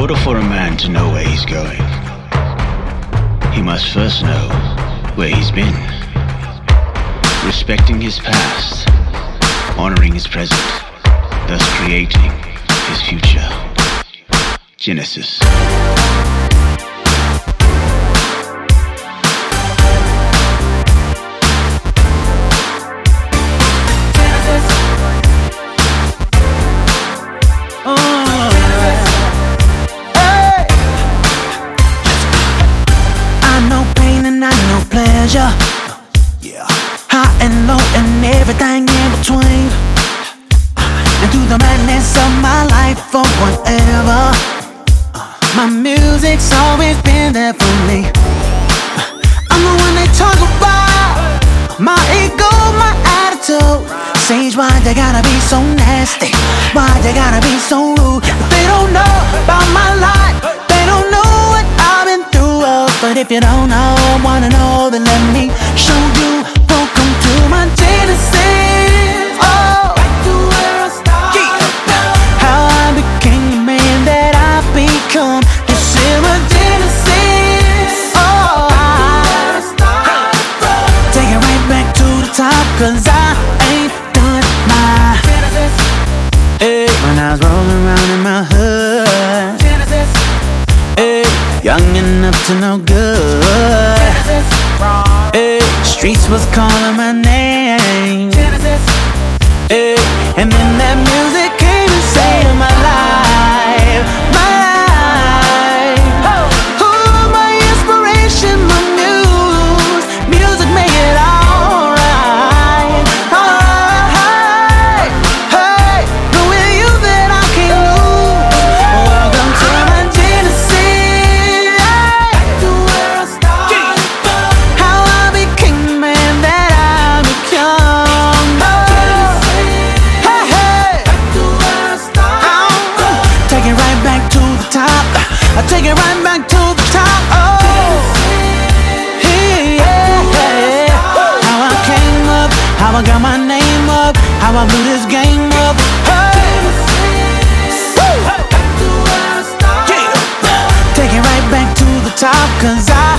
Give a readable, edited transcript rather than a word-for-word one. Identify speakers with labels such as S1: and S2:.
S1: order for a man to know where he's going, he must first know where he's been. Respecting his past, honoring his present, thus creating his future. Genesis.
S2: Pleasure, yeah, high and low and everything in between, and through the madness of my life for whatever, my music's always been there for me. I'm the one they talk about, my ego, my attitude. Sage, why they gotta be so nasty? Why they gotta be so rude? But they don't know about my life, they don't know what I've been through. But if you don't know, wanna know, then let me show you. Welcome to my Genesis. Oh, back to where I started. How I became the man that I've become. This is my Genesis. Oh, take it right back to the top, 'cause I ain't done my Genesis. Hey, when I was rolling around in my hood, Genesis. Hey, young enough to know good. Genesis. Hey, streets was calling my name. Genesis. Hey, and then that music came and saved my life. My life. Oh, my inspiration, my muse. Music made it alright. Alright. Hey, but with you that I can't lose. Welcome to my Genesis. I take it right back to the top. Oh, yeah. How I came up, how I got my name up, how I blew this game up. Hey, yeah. Take it right back to the top, 'cause I